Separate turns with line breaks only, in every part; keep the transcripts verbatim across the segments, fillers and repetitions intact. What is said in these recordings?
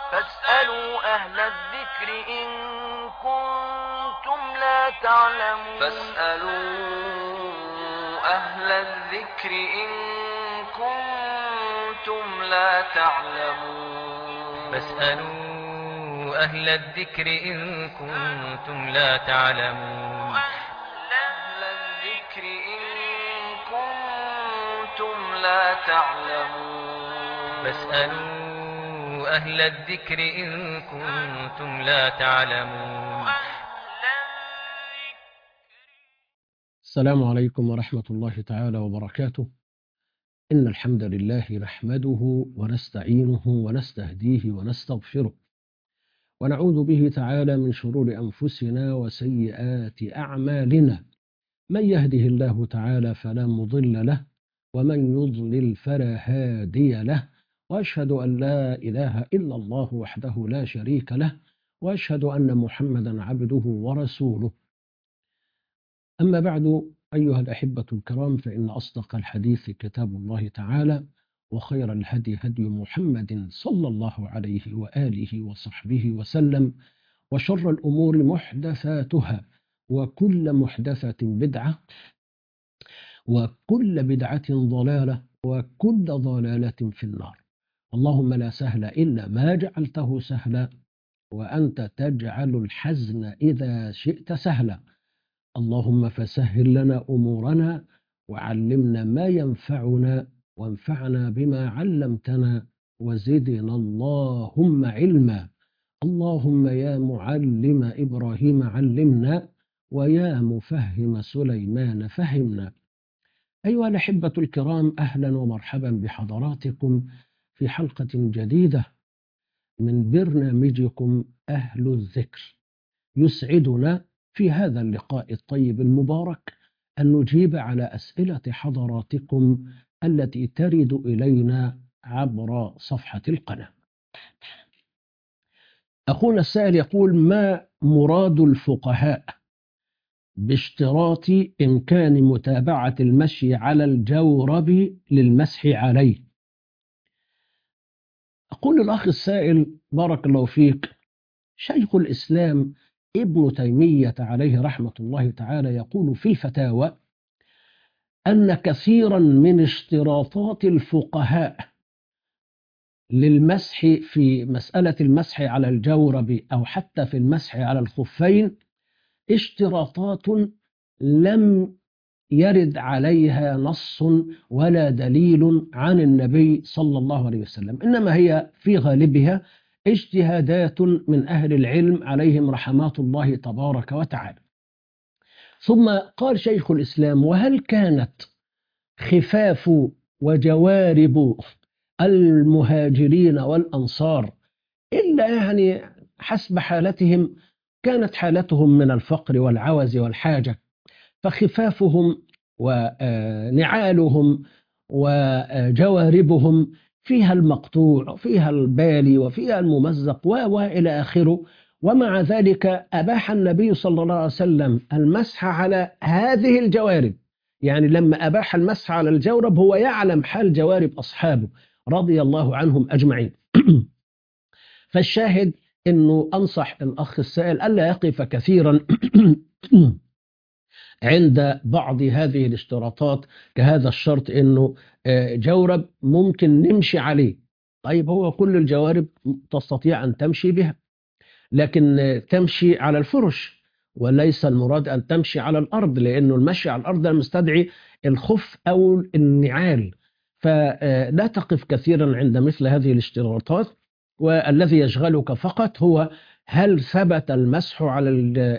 فاسألوا أهل الذكر إن كنتم لا تعلمون
فاسألوا أهل الذكر إن كنتم لا تعلمون
فاسألوا أهل الذكر إن كنتم لا تعلمون
أهل الذكر إن كنتم لا تعلمون
فاسألوا أهل الذكر إن كنتم لا تعلمون.
السلام عليكم ورحمة الله تعالى وبركاته. إن الحمد لله نحمده ونستعينه ونستهديه ونستغفره، ونعوذ به تعالى من شرور أنفسنا وسيئات أعمالنا. من يهده الله تعالى فلا مضل له، ومن يضلل فلا هادي له، وأشهد أن لا إله إلا الله وحده لا شريك له، وأشهد أن محمدا عبده ورسوله. أما بعد، أيها الأحبة الكرام، فإن أصدق الحديث كتاب الله تعالى، وخير الهدي هدي محمد صلى الله عليه وآله وصحبه وسلم، وشر الأمور محدثاتها، وكل محدثة بدعة، وكل بدعة ضلالة، وكل ضلالة في النار. اللهم لا سهل إلا ما جعلته سهلا، وأنت تجعل الحزن إذا شئت سهلا. اللهم فسهل لنا أمورنا، وعلمنا ما ينفعنا، وانفعنا بما علمتنا، وزدنا اللهم علما. اللهم يا معلم إبراهيم علمنا، ويا مفهم سليمان فهمنا. أيها الأحبة الكرام، أهلا ومرحبا بحضراتكم في حلقة جديدة من برنامجكم أهل الذكر. يسعدنا في هذا اللقاء الطيب المبارك أن نجيب على أسئلة حضراتكم التي ترد إلينا عبر صفحة القناة. أخونا السائل يقول: ما مراد الفقهاء باشتراط إمكان متابعة المشي على الجورب للمسح عليه؟ أقول الأخ السائل بارك الله فيك، شيخ الإسلام ابن تيمية عليه رحمة الله تعالى يقول في الفتاوى أن كثيرا من اشتراطات الفقهاء للمسح في مسألة المسح على الجورب أو حتى في المسح على الخفين اشتراطات لم يرد عليها نص ولا دليل عن النبي صلى الله عليه وسلم، إنما هي في غالبها اجتهادات من أهل العلم عليهم رحمات الله تبارك وتعالى. ثم قال شيخ الإسلام: وهل كانت خفاف وجوارب المهاجرين والأنصار إلا يعني حسب حالتهم؟ كانت حالتهم من الفقر والعوز والحاجة، فخفافهم ونعالهم وجواربهم فيها المقطوع، فيها البالي، وفيها الممزق وإلى آخره. ومع ذلك أباح النبي صلى الله عليه وسلم المسح على هذه الجوارب. يعني لما أباح المسح على الجورب هو يعلم حال جوارب أصحابه رضي الله عنهم أجمعين. فالشاهد أنه أنصح الأخ السائل ألا يقف كثيرا عند بعض هذه الاشتراطات، كهذا الشرط أنه جورب ممكن نمشي عليه. طيب هو كل الجوارب تستطيع أن تمشي بها، لكن تمشي على الفرش، وليس المراد أن تمشي على الأرض، لأنه المشي على الأرض المستدعي الخف أو النعال. فلا تقف كثيرا عند مثل هذه الاشتراطات، والذي يشغلك فقط هو هل ثبت المسح على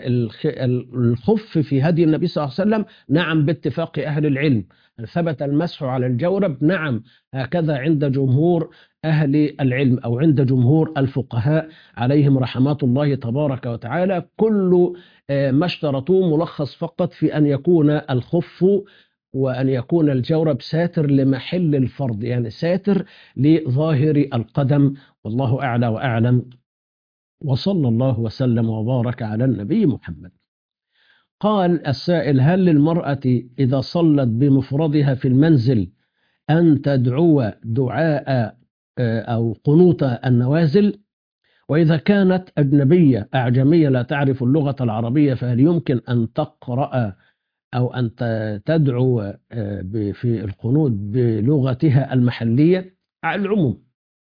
الخف في هدي النبي صلى الله عليه وسلم؟ نعم باتفاق أهل العلم. هل ثبت المسح على الجورب؟ نعم، هكذا عند جمهور أهل العلم أو عند جمهور الفقهاء عليهم رحمات الله تبارك وتعالى. كل ما اشترطوه ملخص فقط في أن يكون الخف وأن يكون الجورب ساتر لمحل الفرض، يعني ساتر لظاهر القدم. والله أعلى وأعلم، وصلى الله وسلم وبارك على النبي محمد. قال السائل: هل للمرأة إذا صلت بمفردها في المنزل أن تدعو دعاء أو قنوت النوازل؟ وإذا كانت أجنبية أعجمية لا تعرف اللغة العربية، فهل يمكن أن تقرأ أو أن تدعو في القنوت بلغتها المحلية؟ على العموم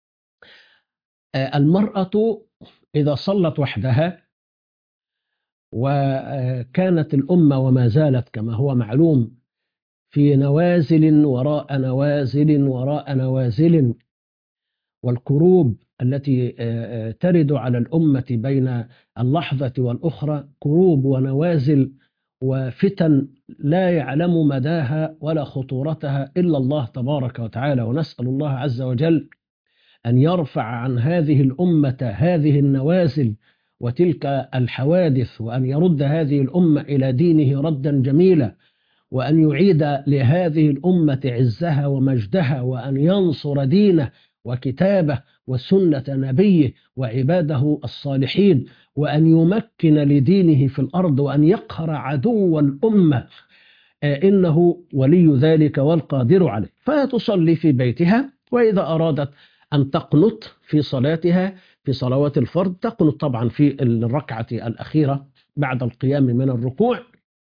المرأة إذا صلت وحدها وكانت الأمة وما زالت كما هو معلوم في نوازل وراء نوازل وراء نوازل، والكروب التي ترد على الأمة بين اللحظة والأخرى كروب ونوازل وفتن لا يعلم مداها ولا خطورتها إلا الله تبارك وتعالى، ونسأل الله عز وجل أن يرفع عن هذه الأمة هذه النوازل وتلك الحوادث، وأن يرد هذه الأمة إلى دينه ردا جميلا، وأن يعيد لهذه الأمة عزها ومجدها، وأن ينصر دينه وكتابه وسنة نبيه وعباده الصالحين، وأن يمكن لدينه في الأرض، وأن يقهر عدو الأمة، إنه ولي ذلك والقادر عليه. فتصلي في بيتها، وإذا أرادت أن تقنط في صلاتها في صلوات الفرض تقنط طبعا في الركعة الأخيرة بعد القيام من الركوع.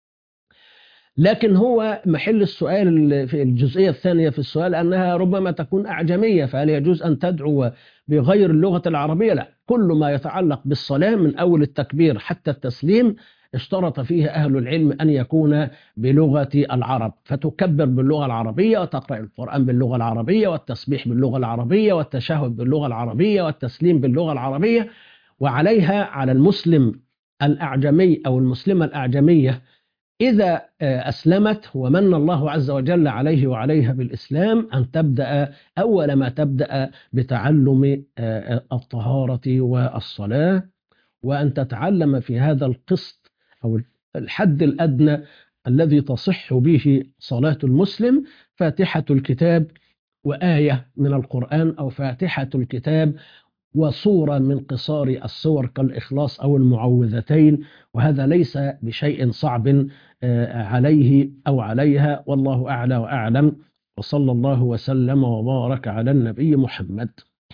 لكن هو محل السؤال في الجزئية الثانية في السؤال أنها ربما تكون أعجمية، فهل يجوز أن تدعو بغير اللغة العربية؟ لا، كل ما يتعلق بالصلاة من أول التكبير حتى التسليم اشترط فيه أهل العلم أن يكون بلغة العرب، فتكبر باللغة العربية، وتقرأ القرآن باللغة العربية، والتسبيح باللغة العربية، والتشهد باللغة العربية، والتسليم باللغة العربية. وعليها على المسلم الأعجمي أو المسلمة الأعجمية إذا أسلمت ومن الله عز وجل عليه وعليها بالإسلام أن تبدأ أول ما تبدأ بتعلم الطهارة والصلاة، وأن تتعلم في هذا القسط أو الحد الأدنى الذي تصح به صلاة المسلم فاتحة الكتاب وآية من القرآن، أو فاتحة الكتاب وصورة من قصار السور كالإخلاص أو المعوذتين، وهذا ليس بشيء صعب عليه أو عليها، والله أعلى وأعلم، وصلى الله وسلم وبارك على النبي محمد.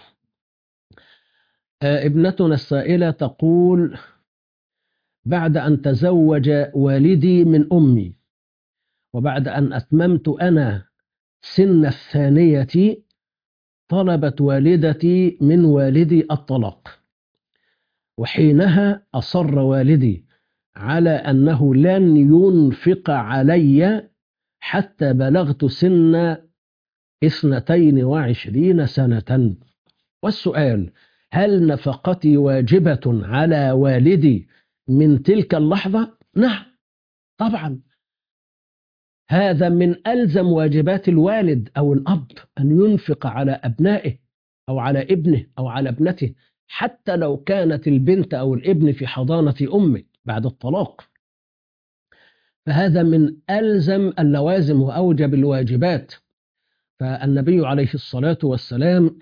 ابنتنا السائلة تقول: بعد أن تزوج والدي من أمي، وبعد أن أتممت أنا سن الثانية، طلبت والدتي من والدي الطلاق، وحينها أصر والدي على أنه لن ينفق علي حتى بلغت سن اثنتين وعشرين سنة. والسؤال: هل نفقتي واجبة على والدي من تلك اللحظة؟ نعم طبعا، هذا من ألزم واجبات الوالد أو الأب أن ينفق على أبنائه أو على ابنه أو على ابنته، حتى لو كانت البنت أو الابن في حضانة أمه بعد الطلاق، فهذا من ألزم اللوازم وأوجب الواجبات. فالنبي عليه الصلاة والسلام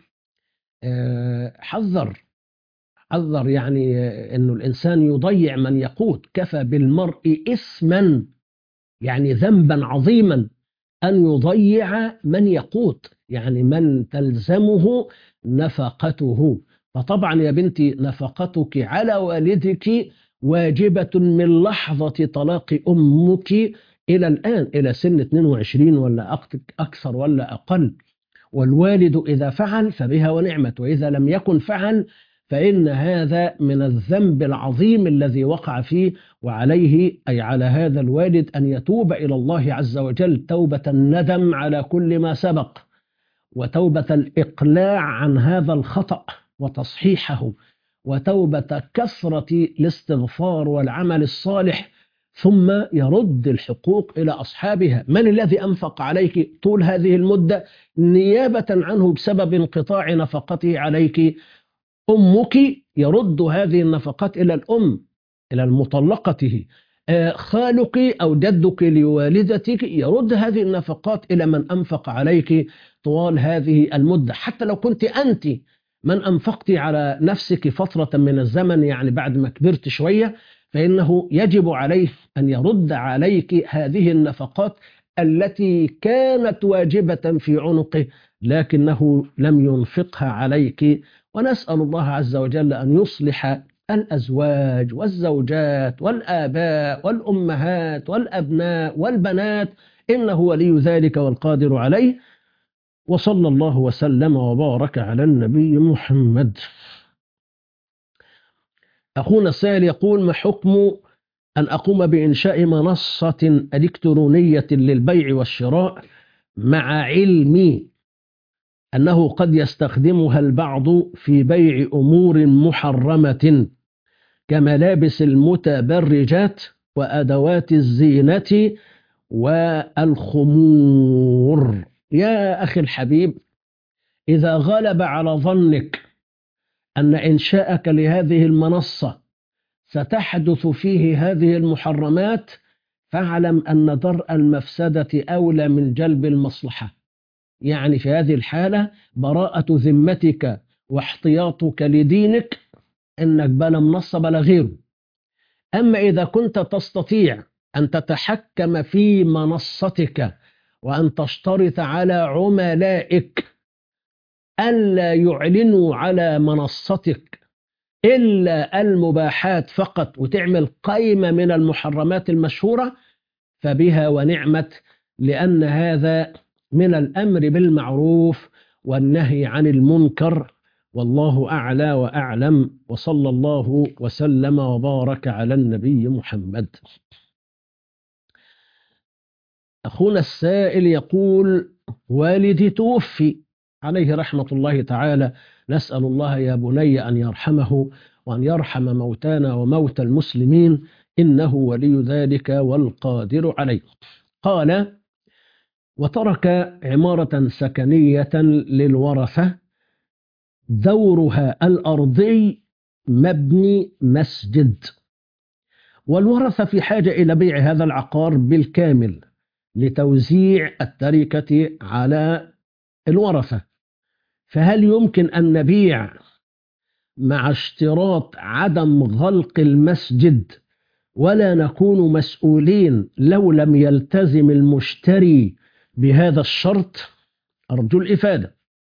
حذر حذر يعني أنه الإنسان يضيع من يقوت. كفى بالمرء إثما، يعني ذنبا عظيما، أن يضيع من يقوت، يعني من تلزمه نفقته. فطبعا يا بنتي نفقتك على والدك واجبة من لحظة طلاق أمك إلى الآن، إلى سن اثنين وعشرين ولا أكثر ولا أقل. والوالد إذا فعل فبها ونعمت، وإذا لم يكن فعل فإن هذا من الذنب العظيم الذي وقع فيه، وعليه أي على هذا الوالد أن يتوب إلى الله عز وجل توبة الندم على كل ما سبق، وتوبة الإقلاع عن هذا الخطأ وتصحيحه، وتوبة كثرة الاستغفار والعمل الصالح، ثم يرد الحقوق إلى أصحابها. من الذي أنفق عليك طول هذه المدة نيابة عنه بسبب انقطاع نفقته عليك؟ أمك، يرد هذه النفقات إلى الأم، إلى المطلقته. خالك أو جدك لوالدتك يرد هذه النفقات إلى من أنفق عليك طوال هذه المدة، حتى لو كنت أنت من أنفقت على نفسك فترة من الزمن، يعني بعد ما كبرت شوية، فإنه يجب عليه أن يرد عليك هذه النفقات التي كانت واجبة في عنقه لكنه لم ينفقها عليك. ونسأل الله عز وجل أن يصلح الأزواج والزوجات والآباء والأمهات والأبناء والبنات، إنه ولي ذلك والقادر عليه. وصلى الله وسلم وبارك على النبي محمد. أخونا السائل يقول: ما حكم أن أقوم بإنشاء منصة إلكترونية للبيع والشراء مع علمي أنه قد يستخدمها البعض في بيع أمور محرمة كملابس المتبرجات وأدوات الزينة والخمور؟ يا أخي الحبيب، إذا غلب على ظنك أن إنشاءك لهذه المنصة ستحدث فيه هذه المحرمات، فاعلم أن درء المفسدة أولى من جلب المصلحة. يعني في هذه الحالة براءة ذمتك واحتياطك لدينك إنك بلا منصة بلا غيره. أما إذا كنت تستطيع أن تتحكم في منصتك وأن تشترط على عملائك ألا يعلنوا على منصتك إلا المباحات فقط، وتعمل قائمة من المحرمات المشهورة، فبها ونعمت، لأن هذا من الأمر بالمعروف والنهي عن المنكر. والله أعلى وأعلم، وصلى الله وسلم وبارك على النبي محمد. أخونا السائل يقول: والدي توفي عليه رحمة الله تعالى، نسأل الله يا بني أن يرحمه وأن يرحم موتانا وموتى المسلمين، إنه ولي ذلك والقادر عليه. قال: وترك عمارة سكنية للورثة دورها الأرضي مبني مسجد، والورثة في حاجة إلى بيع هذا العقار بالكامل لتوزيع التركة على الورثة، فهل يمكن أن نبيع مع اشتراط عدم غلق المسجد ولا نكون مسؤولين لو لم يلتزم المشتري بهذا الشرط؟ أرجو الإفادة.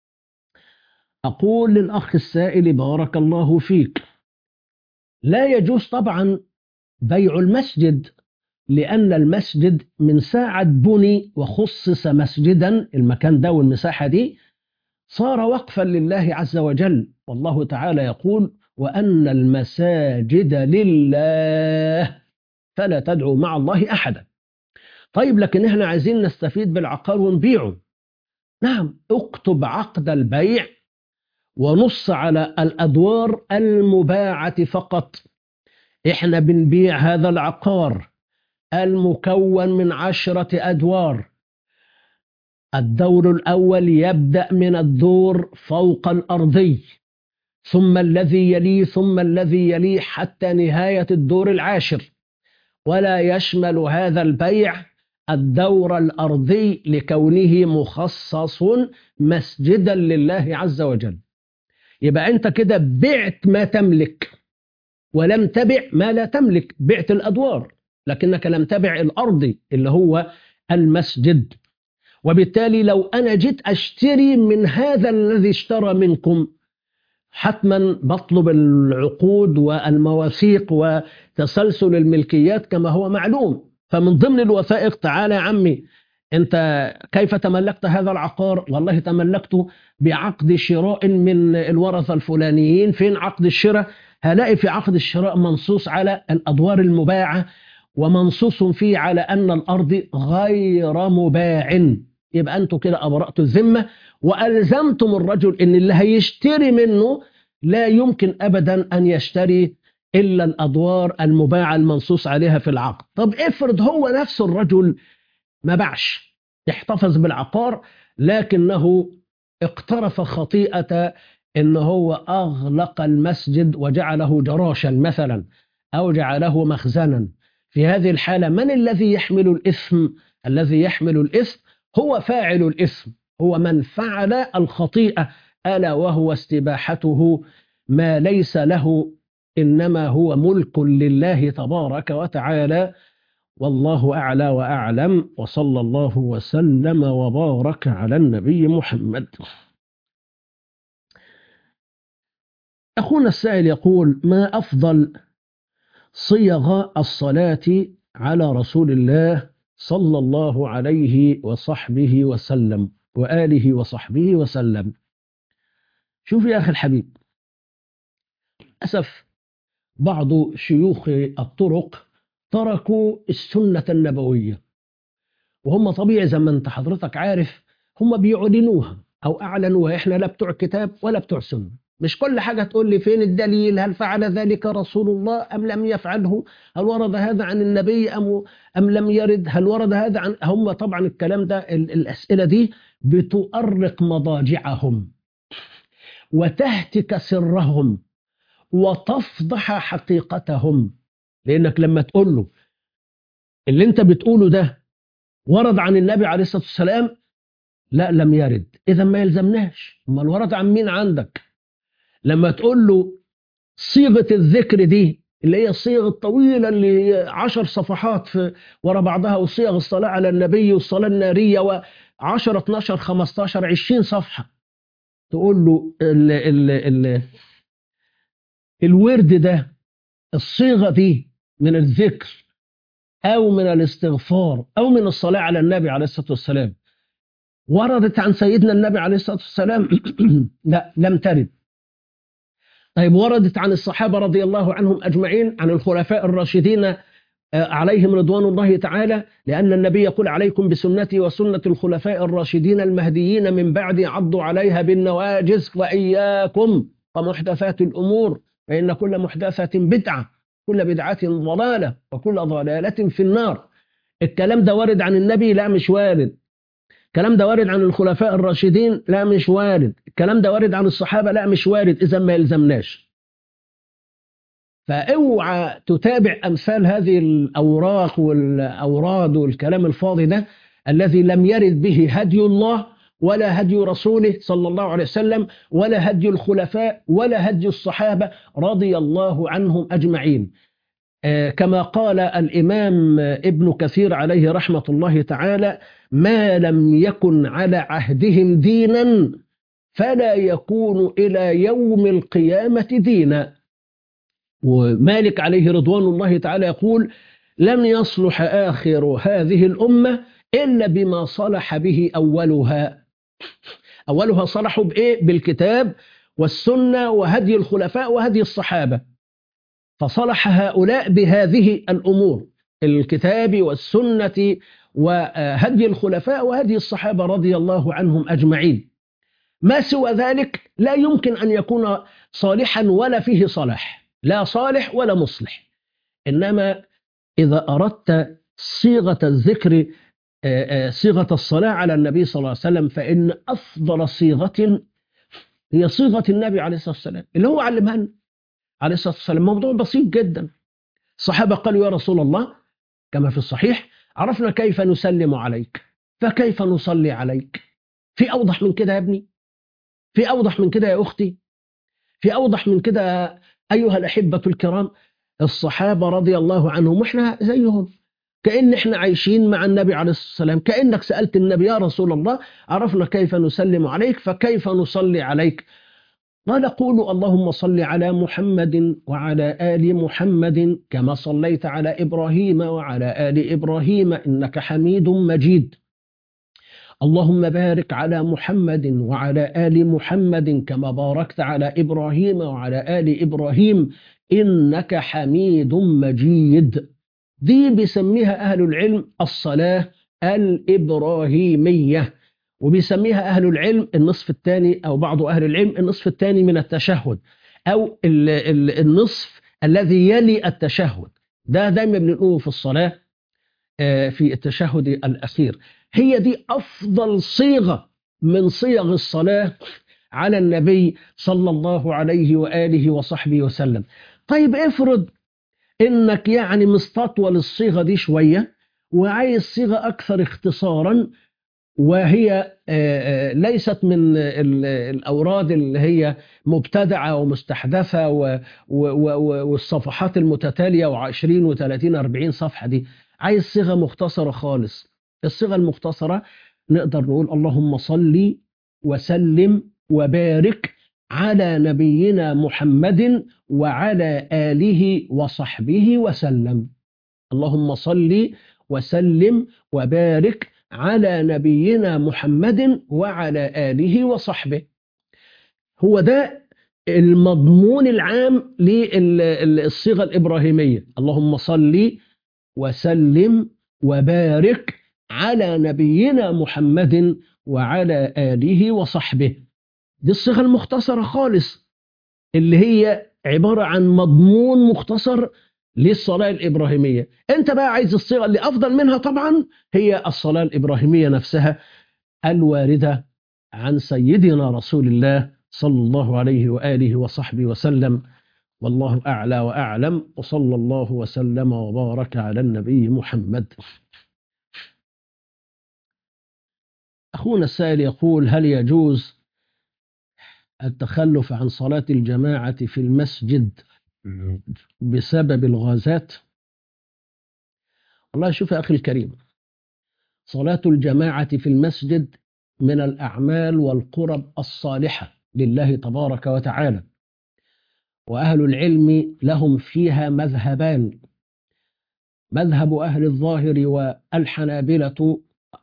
أقول للأخ السائل: بارك الله فيك، لا يجوز طبعا بيع المسجد، لأن المسجد من ساعة بني وخصص مسجدا، المكان ده والمساحة دي صار وقفا لله عز وجل، والله تعالى يقول: وأن المساجد لله فلا تدعوا مع الله أحدا. طيب، لكن احنا عايزين نستفيد بالعقار ونبيعه. نعم، اكتب عقد البيع ونص على الأدوار المباعة فقط. احنا بنبيع هذا العقار المكون من عشرة أدوار. الدور الأول يبدأ من الدور فوق الأرضي، ثم الذي يليه، ثم الذي يليه، حتى نهاية الدور العاشر، ولا يشمل هذا البيع الدور الأرضي لكونه مخصص مسجدا لله عز وجل. يبقى أنت كده بعت ما تملك ولم تبع ما لا تملك، بعت الأدوار لكنك لم تبع الأرض اللي هو المسجد. وبالتالي لو أنا جيت أشتري من هذا الذي اشترى منكم، حتما بطلب العقود والمواثيق وتسلسل الملكيات كما هو معلوم. فمن ضمن الوثائق: تعالى يا عمي، أنت كيف تملكت هذا العقار؟ والله تملكته بعقد شراء من الورثة الفلانيين. فين عقد الشراء؟ هلاقي في عقد الشراء منصوص على الأدوار المباعة، ومنصوص فيه على أن الأرض غير مباع. يبقى أنتم كده أبرأتوا الذمة وألزمتم الرجل إن اللي هيشتري منه لا يمكن أبدا أن يشتري إلا الأدوار المباعة المنصوص عليها في العقد. طب افرض هو نفس الرجل ما باعش، احتفظ بالعقار، لكنه اقترف خطيئة إن هو أغلق المسجد وجعله جراشا مثلا، أو جعله مخزنا. في هذه الحالة من الذي يحمل الإثم؟ الذي يحمل الإثم هو فاعل الإثم، هو من فعل الخطيئة، ألا وهو استباحته ما ليس له، إنما هو ملك لله تبارك وتعالى. والله أعلى وأعلم، وصلى الله وسلم وبارك على النبي محمد. أخونا السائل يقول: ما أفضل صيغ الصلاة على رسول الله صلى الله عليه وصحبه وسلم وآله وصحبه وسلم؟ شوف يا أخي الحبيب، للأسف بعض شيوخ الطرق تركوا السنة النبوية، وهم طبيعي زي ما انت حضرتك عارف هم بيعلنوها أو أعلنوها. إحنا لا بتوع كتاب ولا بتوع سنة، مش كل حاجة تقول لي فين الدليل، هل فعل ذلك رسول الله أم لم يفعله، هل ورد هذا عن النبي أم, أم لم يرد، هل ورد هذا عن هم. طبعا الكلام ده الأسئلة دي بتؤرق مضاجعهم وتهتك سرهم وتفضح حقيقتهم، لأنك لما تقول له اللي انت بتقوله ده ورد عن النبي عليه الصلاة والسلام، لا لم يرد، إذا ما يلزمناش. أما الورد عن مين عندك؟ لما تقول له صيغة الذكر دي اللي هي الصيغ الطويلة اللي عشر صفحات في ورا بعضها، وصيغ الصلاة على النبي والصلاة النارية وعشر اتناشر خمستاشر عشرين صفحة، تقول له ال ال ال الورد ده، الصيغة دي من الذكر أو من الاستغفار أو من الصلاة على النبي عليه الصلاة والسلام وردت عن سيدنا النبي عليه الصلاة والسلام؟ لا، لم ترد. طيب وردت عن الصحابة رضي الله عنهم أجمعين، عن الخلفاء الراشدين عليهم رضوان الله تعالى، لأن النبي يقول: عليكم بسنتي وسنة الخلفاء الراشدين المهديين من بعدي عضوا عليها بالنواجذ وإياكم ومحدثات الأمور فإن كل محدثة بدعة، كل بدعة ضلالة، وكل ضلالة في النار. الكلام ده وارد عن النبي؟ لا مش وارد. الكلام ده وارد عن الخلفاء الراشدين؟ لا مش وارد. الكلام ده وارد عن الصحابة؟ لا مش وارد. إذا ما يلزمناش. فاوعى تتابع أمثال هذه الأوراق والأوراد والكلام الفاضي ده الذي لم يرد به هدي الله ولا هدي رسوله صلى الله عليه وسلم ولا هدي الخلفاء ولا هدي الصحابة رضي الله عنهم أجمعين. آه كما قال الإمام ابن كثير عليه رحمة الله تعالى: ما لم يكن على عهدهم دينا فلا يكون إلى يوم القيامة دينا. ومالك عليه رضوان الله تعالى يقول: لن يصلح آخر هذه الأمة إلا بما صلح به أولها. أولها صلحوا بإيه؟ بالكتاب والسنة وهدي الخلفاء وهدي الصحابة. فصلح هؤلاء بهذه الأمور: الكتاب والسنة وهدي الخلفاء وهدي الصحابة رضي الله عنهم أجمعين. ما سوى ذلك لا يمكن أن يكون صالحا ولا فيه صلاح، لا صالح ولا مصلح. إنما إذا أردت صيغة الذكر، صيغة الصلاة على النبي صلى الله عليه وسلم، فإن أفضل صيغة هي صيغة النبي عليه الصلاة والسلام اللي هو علمها لنا عليه الصلاة والسلام. موضوع بسيط جدا. الصحابة قالوا: يا رسول الله، كما في الصحيح: عرفنا كيف نسلم عليك فكيف نصلي عليك؟ في أوضح من كده يا ابني؟ في أوضح من كده يا أختي؟ في أوضح من كده أيها الأحبة الكرام؟ الصحابة رضي الله عنهم وإحنا زيهم، كأن إحنا عايشين مع النبي عليه الصلاة والسلام. كأنك سألت النبي: يا رسول الله، عرفنا كيف نسلم عليك فكيف نصلي عليك؟ قال: قولوا اللهم صل على محمد وعلى آل محمد كما صليت على إبراهيم وعلى آل إبراهيم إنك حميد مجيد. اللهم بارك على محمد وعلى آل محمد كما باركت على إبراهيم وعلى آل إبراهيم إنك حميد مجيد. دي بيسميها أهل العلم الصلاة الإبراهيمية، وبيسميها أهل العلم النصف الثاني، أو بعض أهل العلم النصف الثاني من التشهد، أو النصف الذي يلي التشهد. ده دايما بنقوله في الصلاة في التشهد الأخير. هي دي أفضل صيغة من صيغ الصلاة على النبي صلى الله عليه وآله وصحبه وسلم. طيب افرض إنك يعني مستطول الصيغة دي شوية وعايز صيغة أكثر اختصارا، وهي ليست من الأوراد اللي هي مبتدعة ومستحدثة والصفحات المتتالية وعشرين وثلاثين أربعين صفحة دي. عايز صيغة مختصرة خالص. الصيغة المختصرة نقدر نقول اللهم صل وسلم وبارك على نبينا محمد وعلى آله وصحبه وسلم. اللهم صل وسلم وبارك على نبينا محمد وعلى آله وصحبه. هو ده المضمون العام للصيغة الإبراهيمية. اللهم صل وسلم وبارك على نبينا محمد وعلى آله وصحبه. دي الصيغة المختصرة خالص اللي هي عبارة عن مضمون مختصر للصلاة الإبراهيمية. أنت بقى عايز الصيغة اللي أفضل منها طبعا هي الصلاة الإبراهيمية نفسها الواردة عن سيدنا رسول الله صلى الله عليه وآله وصحبه وسلم. والله أعلى وأعلم، وصلى الله وسلم وبارك على النبي محمد. أخونا السائل يقول: هل يجوز التخلف عن صلاة الجماعة في المسجد بسبب الغازات؟ والله شوف يا أخي الكريم، صلاة الجماعة في المسجد من الأعمال والقرب الصالحة لله تبارك وتعالى، وأهل العلم لهم فيها مذهبان: مذهب أهل الظاهر والحنابلة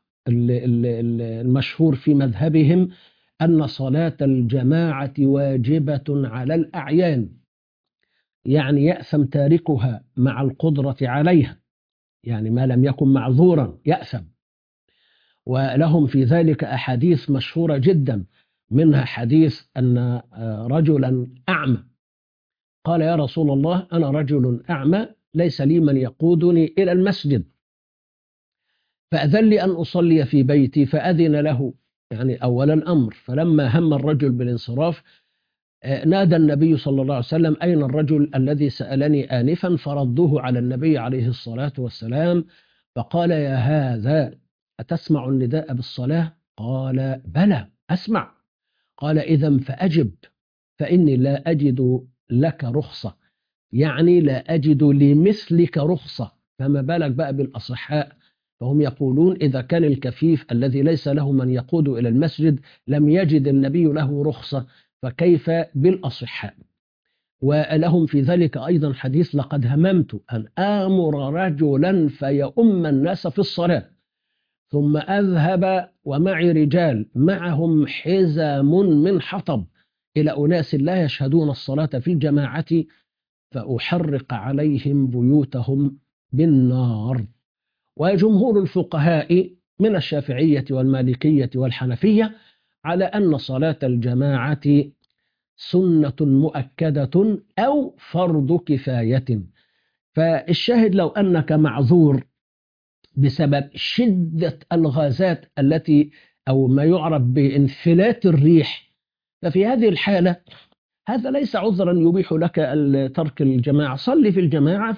المشهور في مذهبهم أن صلاة الجماعة واجبة على الأعيان، يعني يأثم تاركها مع القدرة عليها، يعني ما لم يكن معذورا يأثم. ولهم في ذلك أحاديث مشهورة جدا، منها حديث أن رجلا أعمى قال: يا رسول الله، أنا رجل أعمى ليس لي من يقودني إلى المسجد، فأذن لي أن أصلي في بيتي. فأذن له يعني أول الأمر. فلما هم الرجل بالانصراف نادى النبي صلى الله عليه وسلم: أين الرجل الذي سألني آنفا؟ فردوه على النبي عليه الصلاة والسلام، فقال: يا هذا، أتسمع النداء بالصلاة؟ قال: بلى أسمع. قال: إذن فأجب، فإني لا أجد لك رخصة، يعني لا أجد لمثلك رخصة. فما بالك بقى بالأصحاء؟ فهم يقولون إذا كان الكفيف الذي ليس له من يقود إلى المسجد لم يجد النبي له رخصة، فكيف بالأصحاء؟ ولهم في ذلك أيضا حديث: لقد هممت أن آمر رجلا فيؤم الناس في الصلاة، ثم أذهب ومعي رجال معهم حزام من حطب إلى أناس لا يشهدون الصلاة في الجماعة فأحرق عليهم بيوتهم بالنار. وجمهور الفقهاء من الشافعية والمالكية والحنفية على أن صلاة الجماعة سنة مؤكدة أو فرض كفاية. فالشاهد لو أنك معذور بسبب شدة الغازات التي أو ما يعرف بانفلات الريح، ففي هذه الحالة هذا ليس عذرا يبيح لك ترك الجماعة. صلي في الجماعة.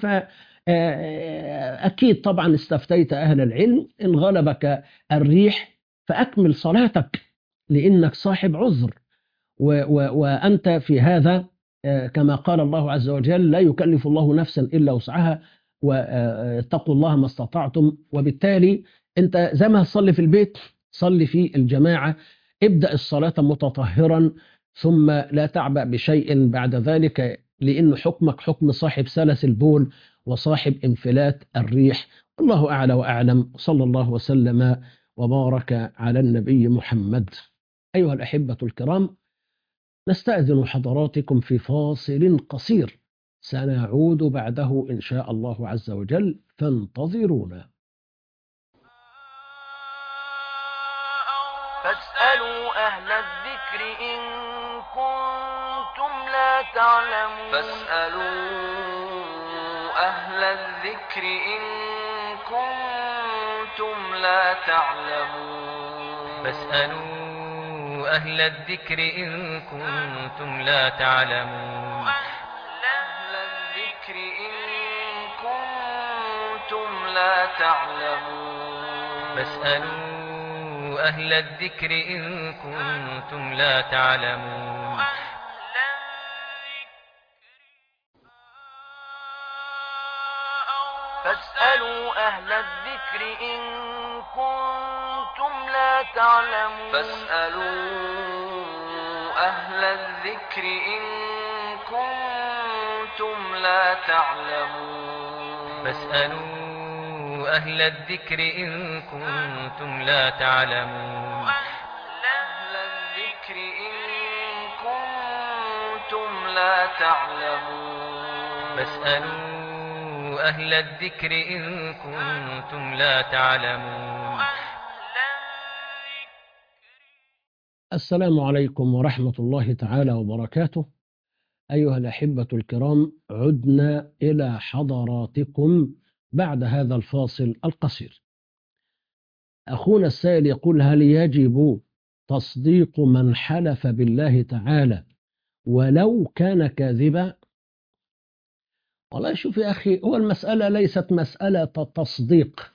فأكيد طبعا استفتيت أهل العلم، إن غلبك الريح فأكمل صلاتك لأنك صاحب عذر، وأنت في هذا كما قال الله عز وجل: لا يكلف الله نفسا إلا وسعها واتقوا الله ما استطعتم. وبالتالي أنت زي ما تصلي في البيت صلي في الجماعة، ابدأ الصلاة متطهرا، ثم لا تعبأ بشيء بعد ذلك، لأن حكمك حكم صاحب سلس البول وصاحب انفلات الريح. الله أعلى وأعلم، صلى الله وسلم وبارك على النبي محمد. أيها الأحبة الكرام، نستأذن حضراتكم في فاصل قصير، سنعود بعده إن شاء الله عز وجل، فانتظرونا.
فاسألوا أهل الذكر إن كنتم لا تعلمون
فاسألوا أهل الذكر إن كنتم لا تعلمون
فاسألوا أهل الذكر إن كنتم لا تعلمون
أهل الذكر إن كنتم لا تعلمون
فاسألوا أهل الذكر إن كنتم لا تعلمون
فاسألوا أهل الذكر إن كنتم لا تعلمون
فاسألوا أهل الذكر إن كنتم لا تعلمون
فاسألوا أهل الذكر إن كنتم لا تعلمون
أهل الذكر إن كنتم لا تعلمون
فاسألوا أهل الذكر إن كنتم لا تعلمون.
السلام عليكم ورحمة الله تعالى وبركاته. أيها الأحبة الكرام، عدنا إلى حضراتكم بعد هذا الفاصل القصير. أخونا السائل يقول: هل يجب تصديق من حلف بالله تعالى ولو كان كاذبا؟ والله شوف يا أخي، هو المسألة ليست مسألة تصديق،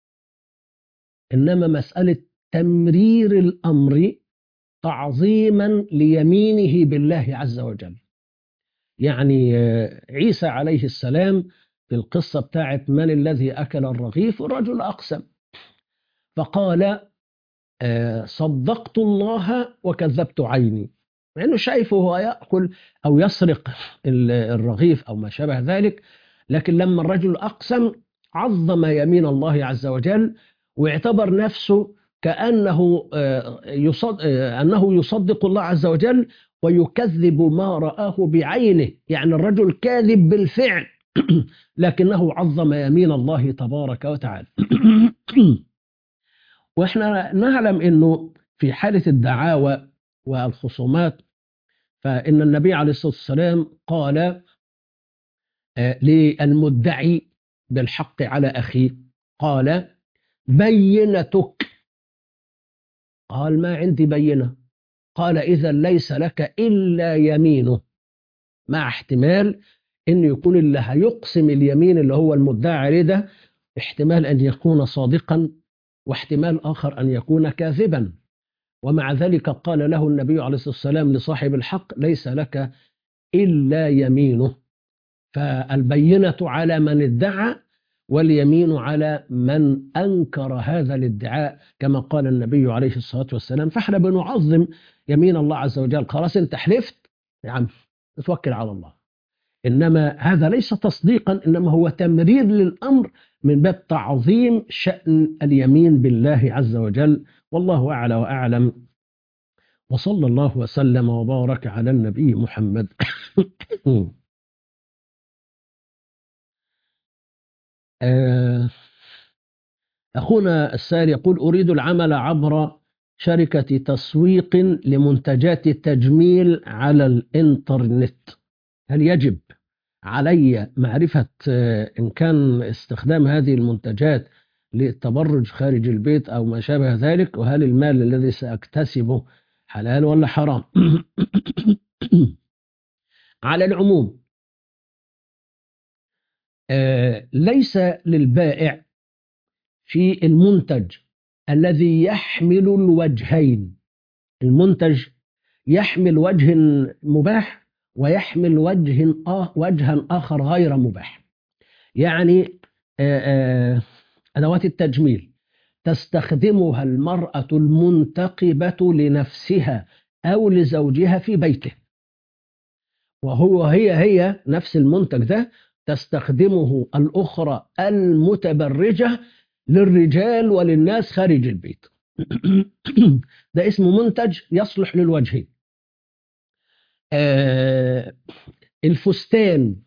إنما مسألة تمرير الأمر تعظيما ليمينه بالله عز وجل. يعني عيسى عليه السلام في القصة بتاعت من الذي أكل الرغيف، الرجل أقسم فقال: صدقت الله وكذبت عيني، مع أنه شايفه هو يأكل أو يسرق الرغيف أو ما شابه ذلك، لكن لما الرجل أقسم عظم يمين الله عز وجل واعتبر نفسه كأنه يصدق أنه يصدق الله عز وجل ويكذب ما رآه بعينه، يعني الرجل كاذب بالفعل لكنه عظم يمين الله تبارك وتعالى. وإحنا نعلم أنه في حالة الدعاوى والخصومات فإن النبي عليه الصلاة والسلام قال للمدعي بالحق على أخيه، قال: بينتك. قال: ما عندي بينة. قال: إذا ليس لك إلا يمينه، مع احتمال أن يكون اللي هيقسم اليمين اللي هو المدعى عليه ده احتمال أن يكون صادقا واحتمال آخر أن يكون كاذبا. ومع ذلك قال له النبي عليه الصلاة والسلام لصاحب الحق: ليس لك إلا يمينه. فالبينة على من ادعى واليمين على من أنكر هذا الادعاء، كما قال النبي عليه الصلاة والسلام. فاحنا بنعظم يمين الله عز وجل. خلاص انت حلفت يا عم، توكل على الله. إنما هذا ليس تصديقا، إنما هو تمرير للأمر من باب تعظيم شأن اليمين بالله عز وجل. والله أعلى وأعلم، وصلى الله وسلم وبارك على النبي محمد. أخونا السائل يقول: أريد العمل عبر شركة تسويق لمنتجات التجميل على الإنترنت، هل يجب علي معرفة إن كان استخدام هذه المنتجات للتبرج خارج البيت أو ما شابه ذلك؟ وهل المال الذي سأكتسبه حلال ولا حرام؟ على العموم ليس للبائع في المنتج الذي يحمل الوجهين. المنتج يحمل وجه مباح ويحمل وجه وجها آخر غير مباح. يعني أدوات التجميل تستخدمها المرأة المنتقبة لنفسها أو لزوجها في بيته، وهو هي هي نفس المنتج ده تستخدمه الأخرى المتبرجة للرجال وللناس خارج البيت. ده اسمه منتج يصلح للوجهين. آه الفستان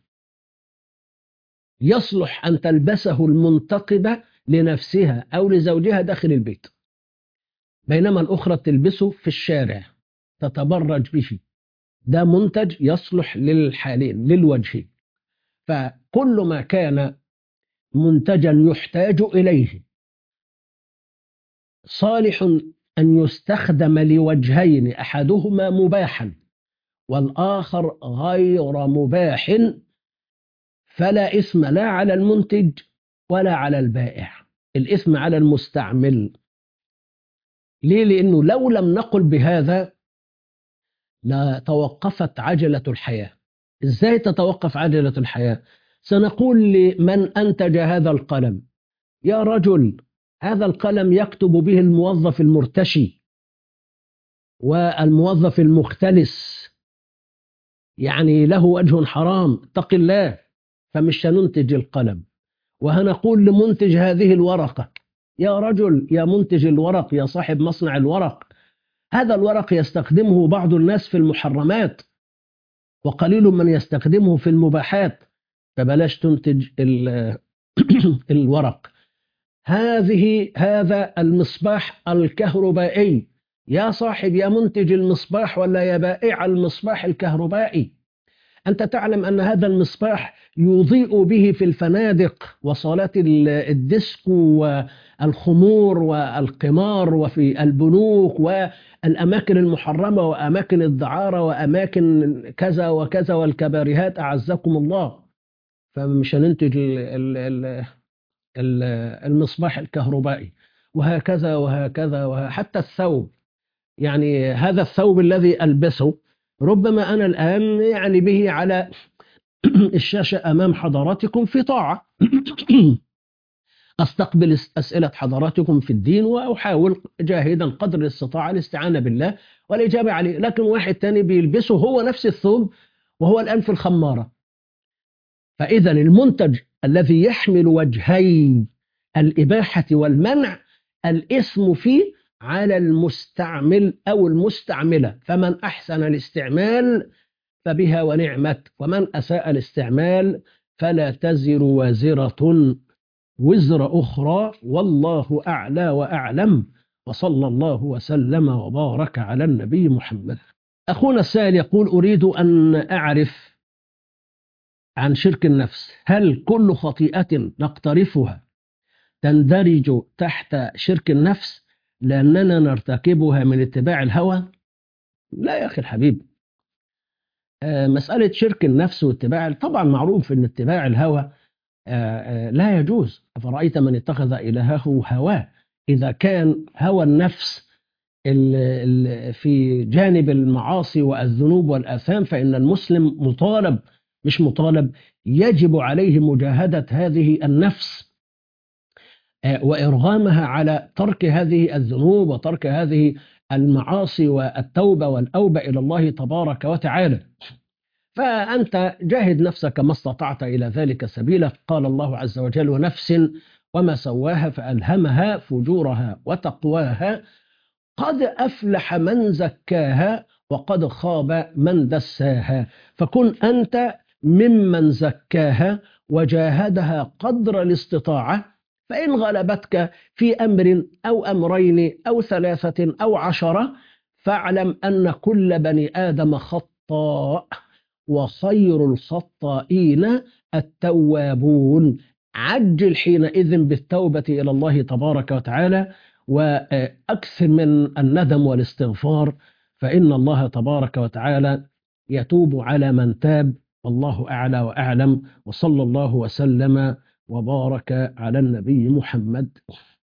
يصلح أن تلبسه المنتقبة لنفسها أو لزوجها داخل البيت، بينما الأخرى تلبسه في الشارع تتبرج به. ده منتج يصلح للحالين للوجهين. فكل ما كان منتجا يحتاج إليه صالح أن يستخدم لوجهين، أحدهما مباحا والآخر غير مباح، فلا إثم لا على المنتج ولا على البائع، الإثم على المستعمل. ليه؟ لأنه لو لم نقل بهذا لتوقفت عجلة الحياة. إزاي تتوقف عجلة الحياة؟ سنقول لمن أنتج هذا القلم: يا رجل، هذا القلم يكتب به الموظف المرتشي والموظف المختلس، يعني له وجه حرام، اتق الله. فمش هننتج القلم. وهنقول لمنتج هذه الورقة: يا رجل، يا منتج الورق، يا صاحب مصنع الورق، هذا الورق يستخدمه بعض الناس في المحرمات وقليل من يستخدمه في المباحات، فبلاش تنتج الورق. هذه هذا المصباح الكهربائي، يا صاحب، يا منتج المصباح ولا يا بائع المصباح الكهربائي، أنت تعلم أن هذا المصباح يضيء به في الفنادق وصالات الديسكو والخمور والقمار وفي البنوك والأماكن المحرمة وأماكن الدعارة وأماكن كذا وكذا والكباريهات، أعزكم الله. فمش هننتج المصباح الكهربائي، وهكذا وهكذا وهكذا. حتى الثوب، يعني هذا الثوب الذي ألبسه ربما أنا الآن يعني به على الشاشة أمام حضراتكم في طاعة أستقبل أسئلة حضراتكم في الدين وأحاول جاهدا قدر الاستطاعة الاستعانة بالله والإجابة عليه. لكن واحد تاني بيلبسه هو نفس الثوب وهو الآن في الخمارة. فإذا المنتج الذي يحمل وجهي الإباحة والمنع، الإثم فيه على المستعمل أو المستعملة، فمن أحسن الاستعمال فبها ونعمت، ومن أساء الاستعمال فلا تزر وازرة وزر أخرى، والله أعلى وأعلم، وصلى الله وسلم وبارك على النبي محمد. أخونا السائل يقول: أريد أن أعرف عن شرك النفس، هل كل خطيئة نقترفها تندرج تحت شرك النفس لأننا نرتكبها من اتباع الهوى؟ لا يا أخي الحبيب، مسألة شرك النفس واتباع، طبعا معروف أن اتباع الهوى لا يجوز. أفرأيت من اتخذ إلهه هواه. إذا كان هوى النفس في جانب المعاصي والذنوب والآثام، فإن المسلم مطالب، مش مطالب، يجب عليه مجاهدة هذه النفس وإرغامها على ترك هذه الذنوب وترك هذه المعاصي والتوبة والأوبة إلى الله تبارك وتعالى. فأنت جاهد نفسك ما استطعت إلى ذلك سبيلا. قال الله عز وجل: ونفس وما سواها فألهمها فجورها وتقواها قد أفلح من زكاها وقد خاب من دساها. فكن أنت ممن زكاها وجاهدها قدر الاستطاعة. فإن غلبتك في أمر أو أمرين أو ثلاثة أو عشرة، فاعلم أن كل بني آدم خطاء، وخير الخطائين التوابون. عجل حينئذ بالتوبة إلى الله تبارك وتعالى، وأكثر من الندم والاستغفار، فإن الله تبارك وتعالى يتوب على من تاب. والله أعلى وأعلم، وصلى الله وسلم وبارك على النبي محمد.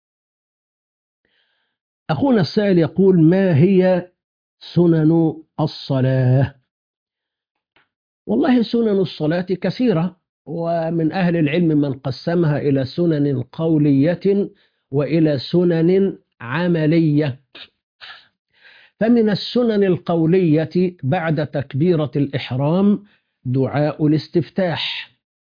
أخونا السائل يقول: ما هي سنن الصلاة؟ والله سنن الصلاة كثيرة، ومن أهل العلم من قسمها إلى سنن قولية وإلى سنن عملية. فمن السنن القولية بعد تكبيرة الإحرام دعاء الاستفتاح.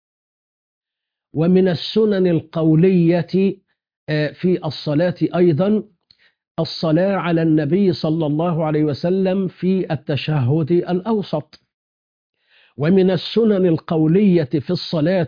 ومن السنن القولية في الصلاة أيضا الصلاة على النبي صلى الله عليه وسلم في التشهد الأوسط. ومن السنن القولية في الصلاة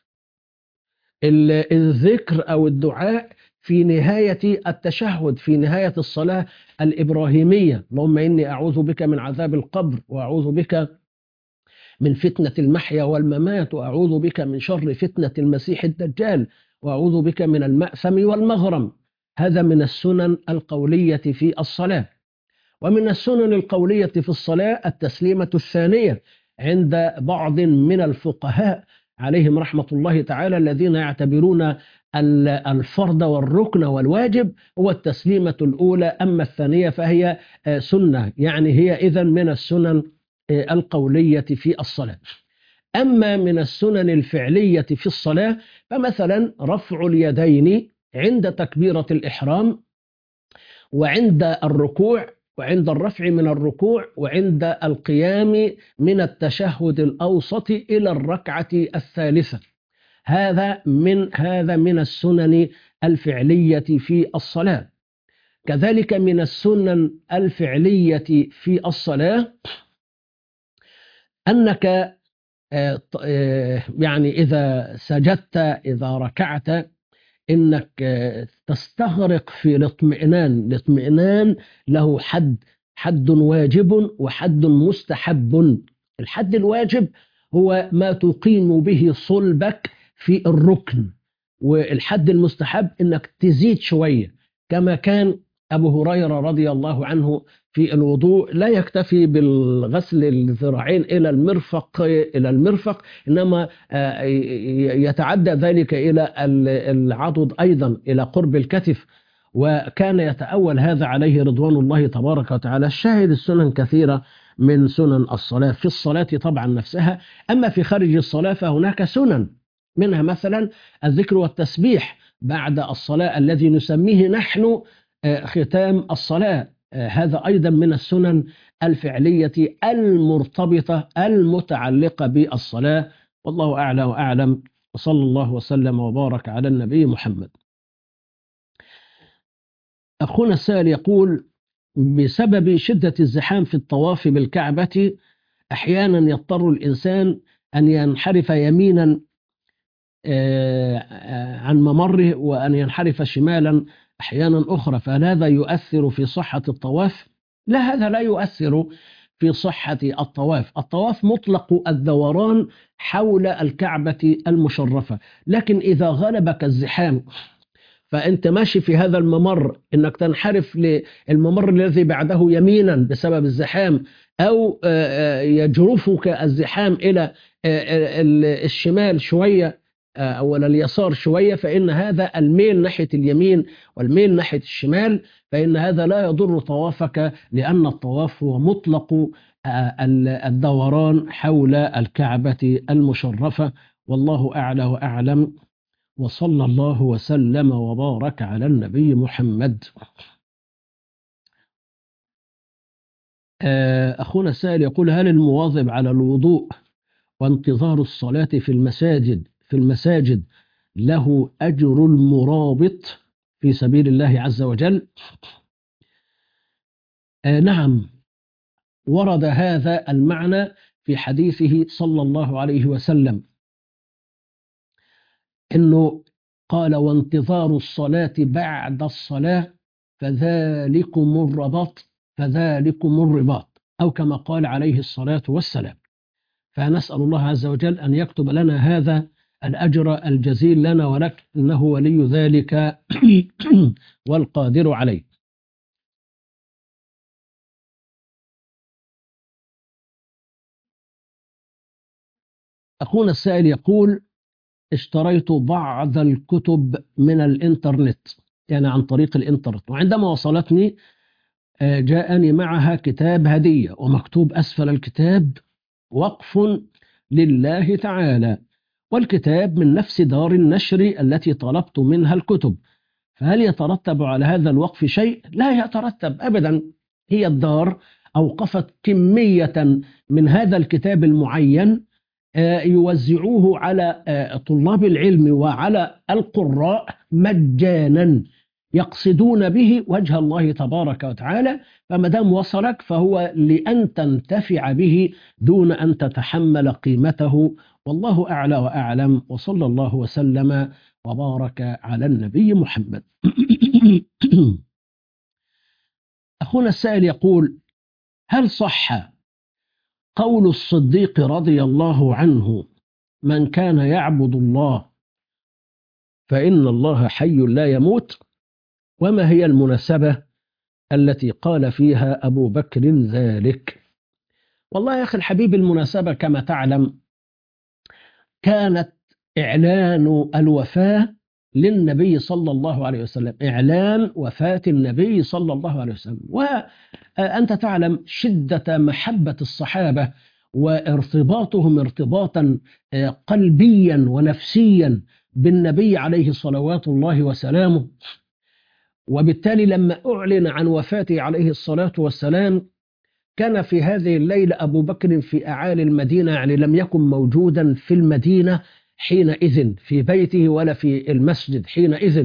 الذكر أو الدعاء في نهاية التشهد، في نهاية الصلاة الإبراهيمية: اللهم إني أعوذ بك من عذاب القبر، وأعوذ بك من فتنة المحيا والممات، وأعوذ بك من شر فتنة المسيح الدجال، وأعوذ بك من المأثم والمغرم. هذا من السنن القولية في الصلاة. ومن السنن القولية في الصلاة التسليمة الثانية عند بعض من الفقهاء عليهم رحمة الله تعالى، الذين يعتبرون الفرض والركن والواجب هو التسليمة الأولى، أما الثانية فهي سنة، يعني هي إذن من السنن القولية في الصلاة. أما من السنن الفعلية في الصلاة فمثلا رفع اليدين عند تكبيرة الإحرام، وعند الركوع، وعند الرفع من الركوع، وعند القيام من التشهد الأوسط إلى الركعة الثالثة. هذا من هذا من السنن الفعلية في الصلاة. كذلك من السنن الفعلية في الصلاة أنك يعني إذا سجدت، إذا ركعت، إنك تستغرق في الاطمئنان. الاطمئنان له حد حد واجب وحد مستحب. الحد الواجب هو ما تقيم به صلبك في الركن، والحد المستحب إنك تزيد شوية، كما كان أبو هريرة رضي الله عنه في الوضوء لا يكتفي بالغسل الذراعين إلى المرفق إلى المرفق إنما يتعدى ذلك إلى العضد أيضا إلى قرب الكتف، وكان يتأول هذا عليه رضوان الله تبارك وتعالى. الشاهد السنن كثيرة من سنن الصلاة في الصلاة طبعا نفسها. أما في خارج الصلاة فهناك سنن، منها مثلا الذكر والتسبيح بعد الصلاة الذي نسميه نحن ختام الصلاة. هذا أيضا من السنن الفعلية المرتبطة المتعلقة بالصلاة. والله أعلى وأعلم، وصلى الله وسلم وبارك على النبي محمد. أخونا السائل يقول: بسبب شدة الزحام في الطواف بالكعبة أحيانا يضطر الإنسان أن ينحرف يمينا عن ممره وأن ينحرف شمالا أحيانا أخرى، فهل هذا يؤثر في صحة الطواف؟ لا، هذا لا يؤثر في صحة الطواف. الطواف مطلق الدوران حول الكعبة المشرفة، لكن إذا غلبك الزحام فأنت ماشي في هذا الممر إنك تنحرف للممر الذي بعده يمينا بسبب الزحام، أو يجرفك الزحام إلى الشمال شوية أو اليسار شوية، فإن هذا الميل ناحية اليمين والميل ناحية الشمال فإن هذا لا يضر طوافك، لأن الطواف هو مطلق الدوران حول الكعبة المشرفة. والله أعلى وأعلم، وصلى الله وسلم وبارك على النبي محمد. أخونا السائل يقول: هل المواظب على الوضوء وانتظار الصلاة في المساجد في المساجد له أجر المرابط في سبيل الله عز وجل؟ آه نعم، ورد هذا المعنى في حديثه صلى الله عليه وسلم، إنه قال: وانتظار الصلاة بعد الصلاة فذلكم الرباط فذلكم الرباط، أو كما قال عليه الصلاة والسلام. فنسأل الله عز وجل أن يكتب لنا هذا الأجر الجزيل لنا ولك، إنه ولي ذلك والقادر عليه. أخونا السائل يقول: اشتريت بعض الكتب من الإنترنت، يعني عن طريق الإنترنت، وعندما وصلتني جاءني معها كتاب هدية ومكتوب أسفل الكتاب: وقف لله تعالى، والكتاب من نفس دار النشر التي طلبت منها الكتب، فهل يترتب على هذا الوقف شيء؟ لا يترتب أبدا. هي الدار أوقفت كمية من هذا الكتاب المعين يوزعوه على طلاب العلم وعلى القراء مجانا، يقصدون به وجه الله تبارك وتعالى، فمدام وصلك فهو لأن تنتفع به دون أن تتحمل قيمته. والله أعلى وأعلم، وصلى الله وسلم وبارك على النبي محمد. أخونا السائل يقول: هل صح قول الصديق رضي الله عنه: من كان يعبد الله فإن الله حي لا يموت؟ وما هي المناسبة التي قال فيها أبو بكر ذلك؟ والله يا أخي الحبيب، المناسبة كما تعلم كانت إعلان الوفاة للنبي صلى الله عليه وسلم، إعلان وفاة النبي صلى الله عليه وسلم. وأنت تعلم شدة محبة الصحابة وارتباطهم ارتباطا قلبيا ونفسيا بالنبي عليه صلوات الله وسلامه. وبالتالي لما أعلن عن وفاته عليه الصلاة والسلام كان في هذه الليلة أبو بكر في أعالي المدينة، يعني لم يكن موجودا في المدينة حينئذ في بيته ولا في المسجد حينئذ.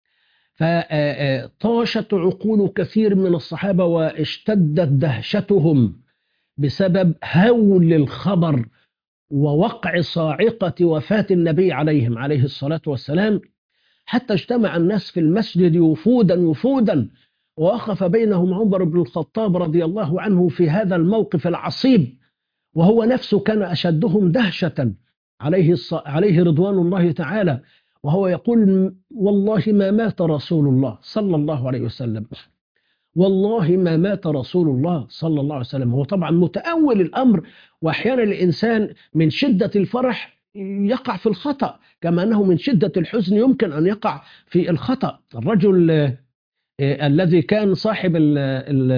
فطاشت عقول كثير من الصحابة واشتدت دهشتهم بسبب هول الخبر ووقع صاعقة وفاة النبي عليهم عليه الصلاة والسلام، حتى اجتمع الناس في المسجد وفودا وفودا، ووقف بينهم عمر بن الخطاب رضي الله عنه في هذا الموقف العصيب، وهو نفسه كان أشدهم دهشة عليه عليه رضوان الله تعالى، وهو يقول: والله ما مات رسول الله صلى الله عليه وسلم، والله ما مات رسول الله صلى الله عليه وسلم. هو طبعا متأول الأمر، وأحيانا الإنسان من شدة الفرح يقع في الخطأ، كما أنه من شدة الحزن يمكن أن يقع في الخطأ. الرجل آه، الذي كان صاحب ال ال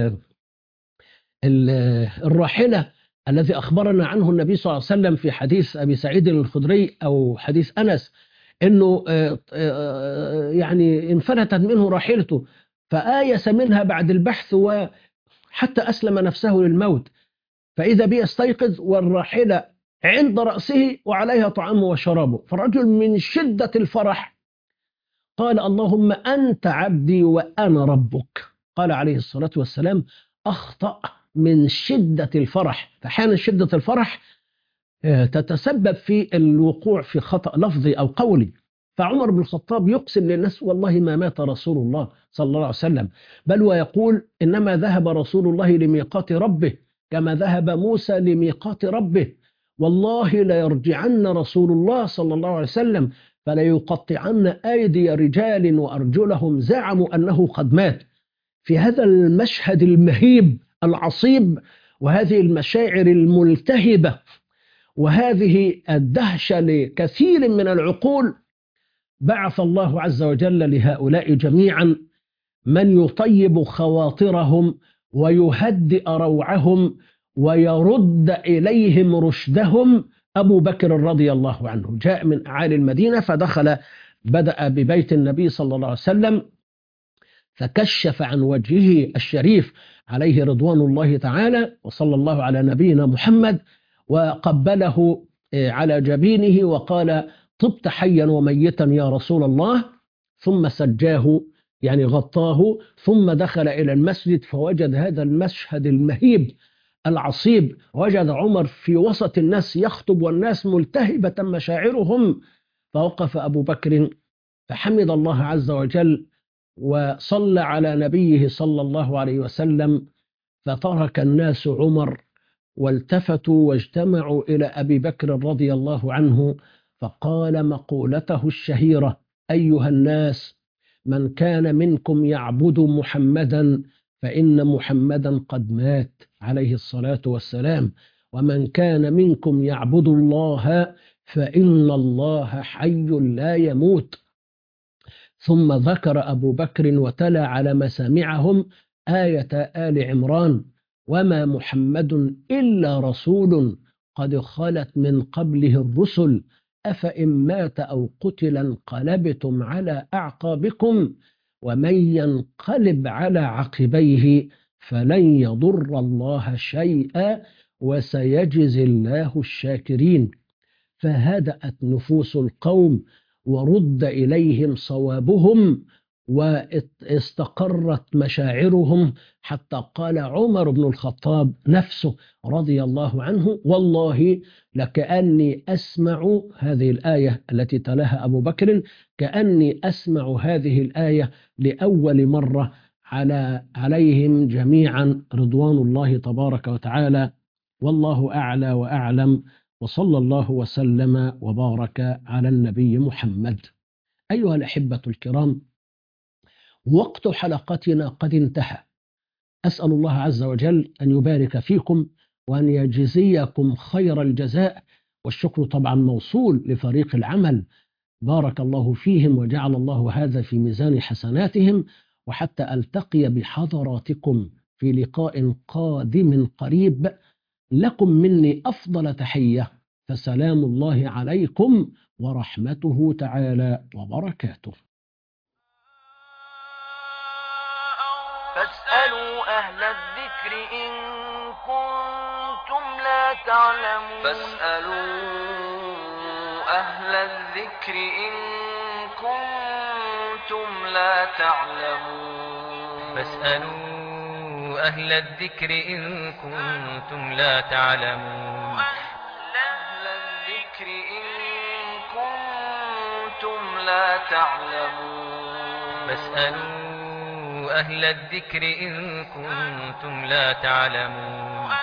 ال الراحلة الذي أخبرنا عنه النبي صلى الله عليه وسلم في حديث أبي سعيد الخدري أو حديث أنس، أنه آه، آه، يعني انفلتت منه راحلته فآيس منها بعد البحث وحتى أسلم نفسه للموت، فإذا بي استيقظ والراحلة عند رأسه وعليها طعامه وشرابه. فالرجل من شدة الفرح قال: اللهم أنت عبدي وأنا ربك. قال عليه الصلاة والسلام: أخطأ من شدة الفرح. فحين شدة الفرح تتسبب في الوقوع في خطأ لفظي أو قولي. فعمر بن الخطاب يقسم للناس: والله ما مات رسول الله صلى الله عليه وسلم، بل ويقول: إنما ذهب رسول الله لميقات ربه كما ذهب موسى لميقات ربه، والله ليرجعن رسول الله صلى الله عليه وسلم فليقطعن أيدي رجال وأرجلهم زعموا أنه قد مات. في هذا المشهد المهيب العصيب وهذه المشاعر الملتهبة وهذه الدهشة لكثير من العقول، بعث الله عز وجل لهؤلاء جميعا من يطيب خواطرهم ويهدئ روعهم ويرد إليهم رشدهم. أبو بكر رضي الله عنه جاء من أعالي المدينة فدخل، بدأ ببيت النبي صلى الله عليه وسلم، فكشف عن وجهه الشريف عليه رضوان الله تعالى، وصلى الله على نبينا محمد، وقبله على جبينه وقال: طبت حيا وميتا يا رسول الله. ثم سجاه يعني غطاه، ثم دخل إلى المسجد فوجد هذا المشهد المهيب العصيب، وجد عمر في وسط الناس يخطب والناس ملتهبة مشاعرهم، فوقف أبو بكر فحمد الله عز وجل وصلى على نبيه صلى الله عليه وسلم، فترك الناس عمر والتفتوا واجتمعوا إلى أبي بكر رضي الله عنه، فقال مقولته الشهيرة: أيها الناس، من كان منكم يعبد محمدا فإن محمدا قد مات عليه الصلاة والسلام، ومن كان منكم يعبد الله فإن الله حي لا يموت. ثم ذكر أبو بكر وتلا على مسامعهم آية آل عمران: وما محمد إلا رسول قد خلت من قبله الرسل أفإن مات أو قتل انقلبتم على أعقابكم ومن ينقلب على عقبيه فلن يضر الله شيئا وسيجزي الله الشاكرين. فهدأت نفوس القوم ورد إليهم صوابهم واستقرت مشاعرهم، حتى قال عمر بن الخطاب نفسه رضي الله عنه: والله لكأني أسمع هذه الآية التي تلاها أبو بكر، كأني أسمع هذه الآية لأول مرة على عليهم جميعا رضوان الله تبارك وتعالى. والله أعلى وأعلم، وصلى الله وسلم وبارك على النبي محمد. أيها الأحبة الكرام، وقت حلقتنا قد انتهى. أسأل الله عز وجل أن يبارك فيكم وأن يجزيكم خير الجزاء، والشكر طبعا موصول لفريق العمل، بارك الله فيهم وجعل الله هذا في ميزان حسناتهم. وحتى ألتقي بحضراتكم في لقاء قادم قريب، لكم مني أفضل تحية، فسلام الله عليكم ورحمته تعالى وبركاته.
فاسألوا أهل الذكر إن كنتم لا تعلمون
فاسألوا أهل الذكر إن كنتم لا تعلمون
فاسألوا أهل الذكر إن كنتم لا تعلمون
أهل الذكر إن كنتم لا تعلمون
فاسألوا أهل الذكر إن كنتم لا تعلمون